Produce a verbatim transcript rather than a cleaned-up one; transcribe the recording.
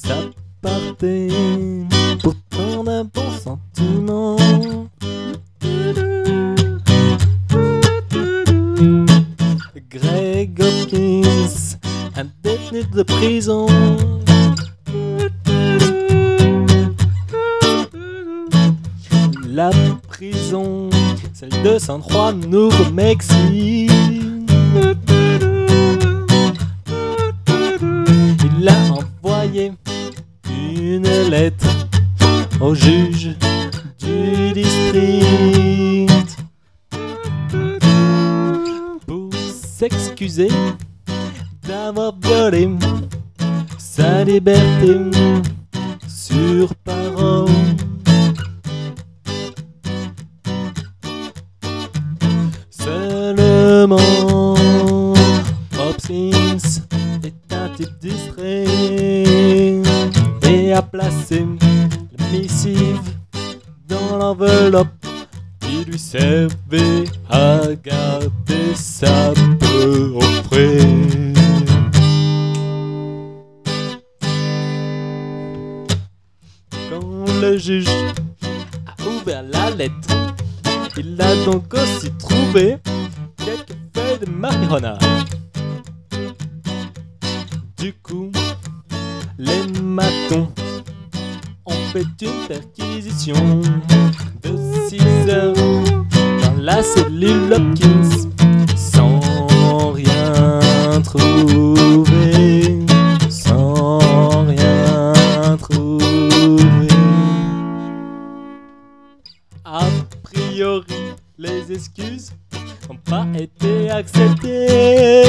ça partait pourtant d'un bon sentiment. Greg Hopkins, un détenu de prison. La prison, celle de San Juan, Nouveau-Mexique. Il a envoyé une lettre au juge du district pour s'excuser d'avoir violé sa liberté sur parole. Seulement, Hopkins est un type distrait et a placé la missive dans l'enveloppe qui lui servait à garder sa peu auprès. Quand le juge a ouvert la lettre, il a donc aussi trouvé quelques feuilles de marijuana. Du coup, les matons ont fait une perquisition de six heures dans la cellule Hopkins sans rien trouver, sans rien trouver. A priori, les excuses n'ont pas été acceptées.